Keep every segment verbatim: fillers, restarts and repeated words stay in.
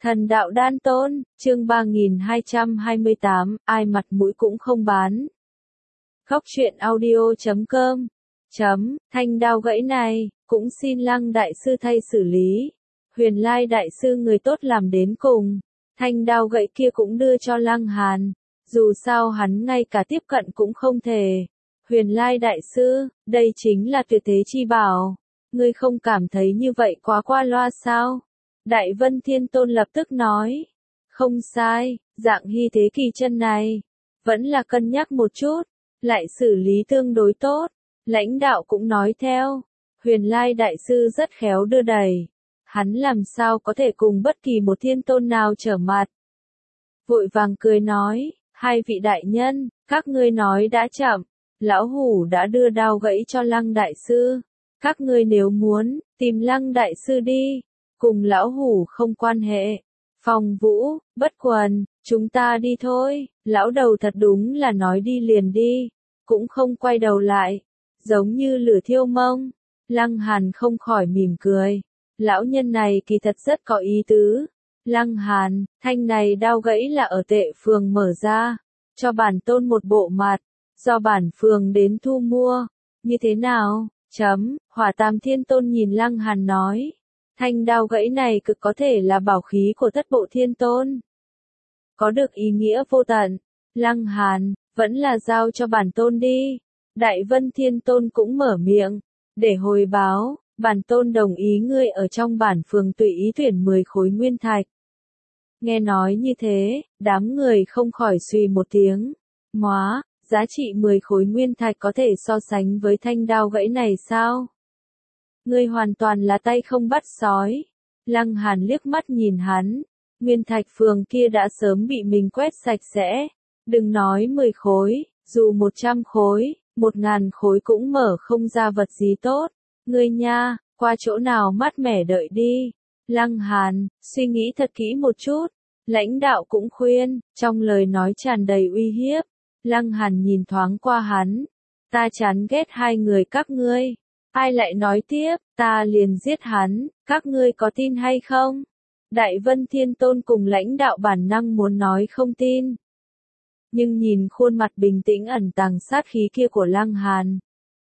Thần đạo đan tôn, chương ba nghìn hai trăm hai mươi tám, ai mặt mũi cũng không bán. Góc truyện audio chấm com, chấm, thanh đao gãy này, cũng xin Lăng đại sư thay xử lý. Huyền Lai đại sư người tốt làm đến cùng, thanh đao gãy kia cũng đưa cho Lăng Hàn, dù sao hắn ngay cả tiếp cận cũng không thể. Huyền Lai đại sư, đây chính là tuyệt thế chi bảo, ngươi không cảm thấy như vậy quá qua loa sao? Đại Vân Thiên Tôn lập tức nói, không sai, dạng hy thế kỳ chân này, vẫn là cân nhắc một chút, lại xử lý tương đối tốt. Lãnh đạo cũng nói theo, Huyền Lai đại sư rất khéo đưa đẩy, hắn làm sao có thể cùng bất kỳ một thiên tôn nào trở mặt. Vội vàng cười nói, hai vị đại nhân, các ngươi nói đã chậm, lão hủ đã đưa đao gãy cho Lăng đại sư, các ngươi nếu muốn, tìm Lăng đại sư đi. Cùng lão hủ không quan hệ. Phong Vũ, Bất Quần, chúng ta đi thôi. Lão đầu thật đúng là nói đi liền đi, cũng không quay đầu lại, giống như lửa thiêu mông. Lăng Hàn không khỏi mỉm cười. Lão nhân này kỳ thật rất có ý tứ. Lăng Hàn, thanh này đao gãy là ở Tệ Phường mở ra, cho bản tôn một bộ mặt, do bản phường đến thu mua. Như thế nào? Chấm, Hỏa Tam Thiên Tôn nhìn Lăng Hàn nói. Thanh đao gãy này cực có thể là bảo khí của thất bộ thiên tôn. Có được ý nghĩa vô tận. Lăng Hàn, vẫn là giao cho bản tôn đi. Đại Vân Thiên Tôn cũng mở miệng. Để hồi báo, bản tôn đồng ý ngươi ở trong bản phường tùy ý tuyển mười khối nguyên thạch. Nghe nói như thế, đám người không khỏi suy một tiếng. Móa, giá trị mười khối nguyên thạch có thể so sánh với thanh đao gãy này sao? Ngươi hoàn toàn là tay không bắt sói. Lăng Hàn liếc mắt nhìn hắn. Nguyên thạch phường kia đã sớm bị mình quét sạch sẽ. Đừng nói mười khối, dù một trăm khối, một ngàn khối cũng mở không ra vật gì tốt. Ngươi nha, qua chỗ nào mát mẻ đợi đi. Lăng Hàn, suy nghĩ thật kỹ một chút. Lãnh đạo cũng khuyên, trong lời nói tràn đầy uy hiếp. Lăng Hàn nhìn thoáng qua hắn. Ta chán ghét hai người các ngươi. Ai lại nói tiếp, ta liền giết hắn, các ngươi có tin hay không? Đại Vân Thiên Tôn cùng lãnh đạo bản năng muốn nói không tin. Nhưng nhìn khuôn mặt bình tĩnh ẩn tàng sát khí kia của Lăng Hàn.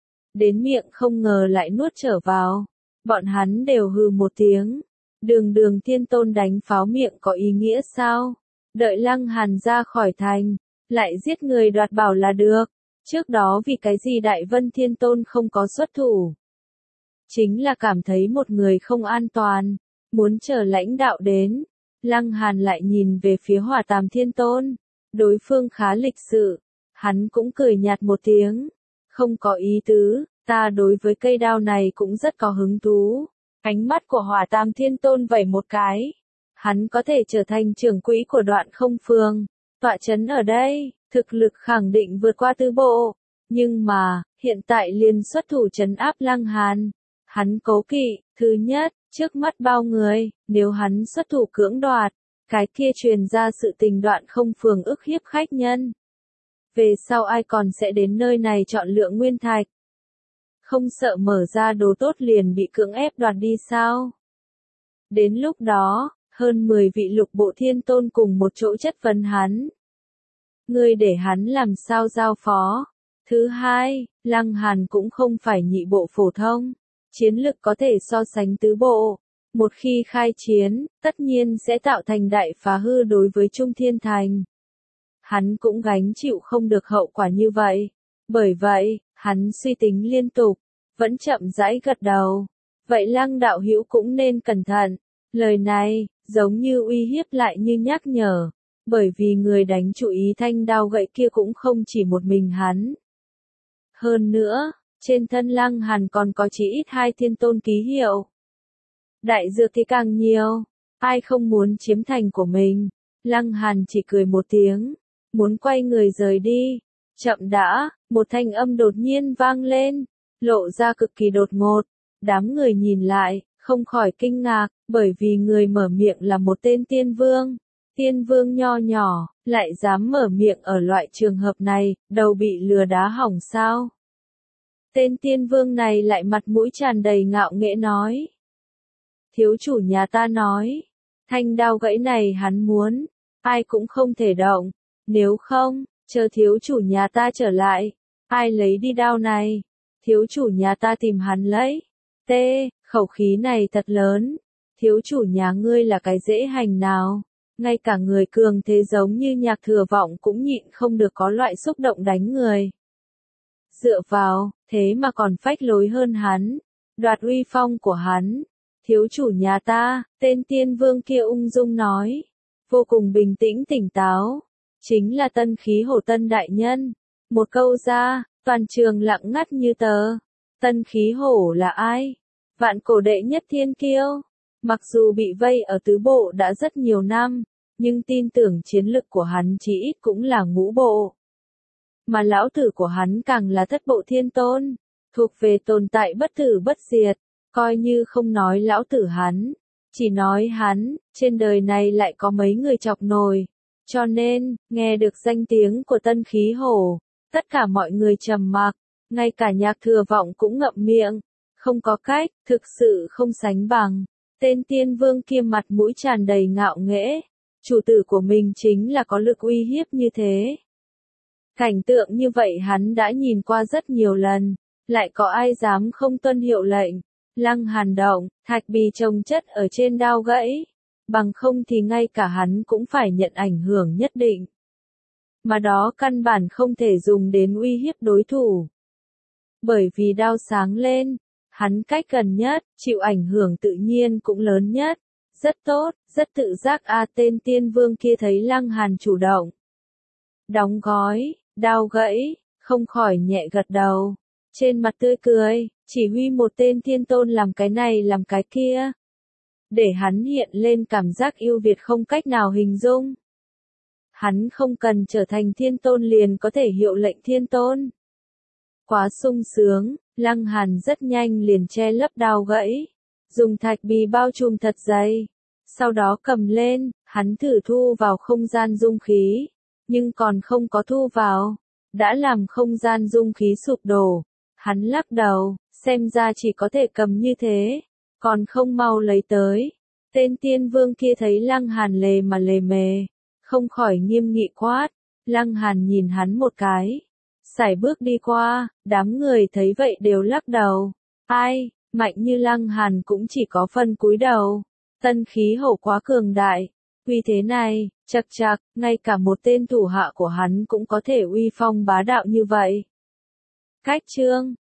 Đến miệng không ngờ lại nuốt trở vào. Bọn hắn đều hừ một tiếng. Đường đường Thiên Tôn đánh pháo miệng có ý nghĩa sao? Đợi Lăng Hàn ra khỏi thành, lại giết người đoạt bảo là được. Trước đó vì cái gì Đại Vân Thiên Tôn không có xuất thủ? Chính là cảm thấy một người không an toàn, muốn chờ lãnh đạo đến. Lăng Hàn lại nhìn về phía Hỏa Tam Thiên Tôn, đối phương khá lịch sự, hắn cũng cười nhạt một tiếng, không có ý tứ, ta đối với cây đao này cũng rất có hứng thú. Ánh mắt của Hỏa Tam Thiên Tôn vẩy một cái, hắn có thể trở thành trưởng quỹ của Đoạn Không Phường, tọa chấn ở đây. Thực lực khẳng định vượt qua tứ bộ, nhưng mà, hiện tại liền xuất thủ trấn áp Lăng Hàn. Hắn cố kỵ, thứ nhất, trước mắt bao người, nếu hắn xuất thủ cưỡng đoạt, cái kia truyền ra sự tình Đoạn Không Phường ức hiếp khách nhân. Về sau ai còn sẽ đến nơi này chọn lựa nguyên thạch? Không sợ mở ra đồ tốt liền bị cưỡng ép đoạt đi sao? Đến lúc đó, hơn mười vị lục bộ thiên tôn cùng một chỗ chất vấn hắn. Ngươi để hắn làm sao giao phó. Thứ hai, Lăng Hàn cũng không phải nhị bộ phổ thông, chiến lực có thể so sánh tứ bộ. Một khi khai chiến, tất nhiên sẽ tạo thành đại phá hư đối với Trung Thiên Thành. Hắn cũng gánh chịu không được hậu quả như vậy. Bởi vậy, hắn suy tính liên tục, vẫn chậm rãi gật đầu. Vậy Lăng đạo hữu cũng nên cẩn thận. Lời này, giống như uy hiếp lại như nhắc nhở. Bởi vì người đánh chủ ý thanh đao gậy kia cũng không chỉ một mình hắn. Hơn nữa, trên thân Lăng Hàn còn có chỉ ít hai thiên tôn ký hiệu. Đại dược thì càng nhiều, ai không muốn chiếm thành của mình. Lăng Hàn chỉ cười một tiếng, muốn quay người rời đi. Chậm đã, một thanh âm đột nhiên vang lên, lộ ra cực kỳ đột ngột. Đám người nhìn lại, không khỏi kinh ngạc, bởi vì người mở miệng là một tên tiên vương. Tiên vương nho nhỏ, lại dám mở miệng ở loại trường hợp này, đầu bị lừa đá hỏng sao? Tên tiên vương này lại mặt mũi tràn đầy ngạo nghễ nói. Thiếu chủ nhà ta nói, Thanh đao gãy này hắn muốn, ai cũng không thể động, nếu không, chờ thiếu chủ nhà ta trở lại, ai lấy đi đao này, thiếu chủ nhà ta tìm hắn lấy. T, khẩu khí này thật lớn, thiếu chủ nhà ngươi là cái dễ hành nào, ngay cả người cường thế giống như Nhạc Thừa Vọng cũng nhịn không được có loại xúc động đánh người. Dựa vào, thế mà còn phách lối hơn hắn, đoạt uy phong của hắn. Thiếu chủ nhà ta, tên tiên vương kia ung dung nói, vô cùng bình tĩnh tỉnh táo, chính là Tân Khí Hổ Tân đại nhân. Một câu ra, toàn trường lặng ngắt như tờ. Tân Khí Hổ là ai? Vạn cổ đệ nhất thiên kiêu. Mặc dù bị vây ở tứ bộ đã rất nhiều năm, nhưng tin tưởng chiến lực của hắn chỉ ít cũng là ngũ bộ. Mà lão tử của hắn càng là thất bộ thiên tôn, thuộc về tồn tại bất tử bất diệt. Coi như không nói lão tử hắn, chỉ nói hắn, trên đời này lại có mấy người chọc nổi. Cho nên, nghe được danh tiếng của Tân Khí Hổ, tất cả mọi người trầm mặc, ngay cả Nhạc Thừa Vọng cũng ngậm miệng. Không có cách, thực sự không sánh bằng. Tên tiên vương kia mặt mũi tràn đầy ngạo nghễ, chủ tử của mình chính là có lực uy hiếp như thế. Cảnh tượng như vậy hắn đã nhìn qua rất nhiều lần, lại có ai dám không tuân hiệu lệnh. Lăng Hàn động, thạch bì chồng chất ở trên đao gãy, bằng không thì ngay cả hắn cũng phải nhận ảnh hưởng nhất định. Mà đó căn bản không thể dùng đến uy hiếp đối thủ. Bởi vì đao sáng lên, hắn cách gần nhất, chịu ảnh hưởng tự nhiên cũng lớn nhất. Rất tốt, rất tự giác a tên tiên vương kia thấy Lăng Hàn chủ động. Đóng gói, đao gãy, không khỏi nhẹ gật đầu. Trên mặt tươi cười, chỉ huy một tên thiên tôn làm cái này làm cái kia. Để hắn hiện lên cảm giác yêu Việt không cách nào hình dung. Hắn không cần trở thành thiên tôn liền có thể hiệu lệnh thiên tôn. Quá sung sướng, Lăng Hàn rất nhanh liền che lấp đao gãy. Dùng thạch bì bao trùm thật dày. Sau đó cầm lên, hắn thử thu vào không gian dung khí. Nhưng còn không có thu vào. Đã làm không gian dung khí sụp đổ. Hắn lắc đầu, xem ra chỉ có thể cầm như thế, còn không mau lấy tới. Tên tiên vương kia thấy Lăng Hàn lề mà lề mề, không khỏi nghiêm nghị quát. Lăng Hàn nhìn hắn một cái, sải bước đi qua, đám người thấy vậy đều lắc đầu. Ai, mạnh như Lăng Hàn cũng chỉ có phần cúi đầu. Tân Khí Hổ quá cường đại, uy thế này, chậc chậc, ngay cả một tên thủ hạ của hắn cũng có thể uy phong bá đạo như vậy. Cách chương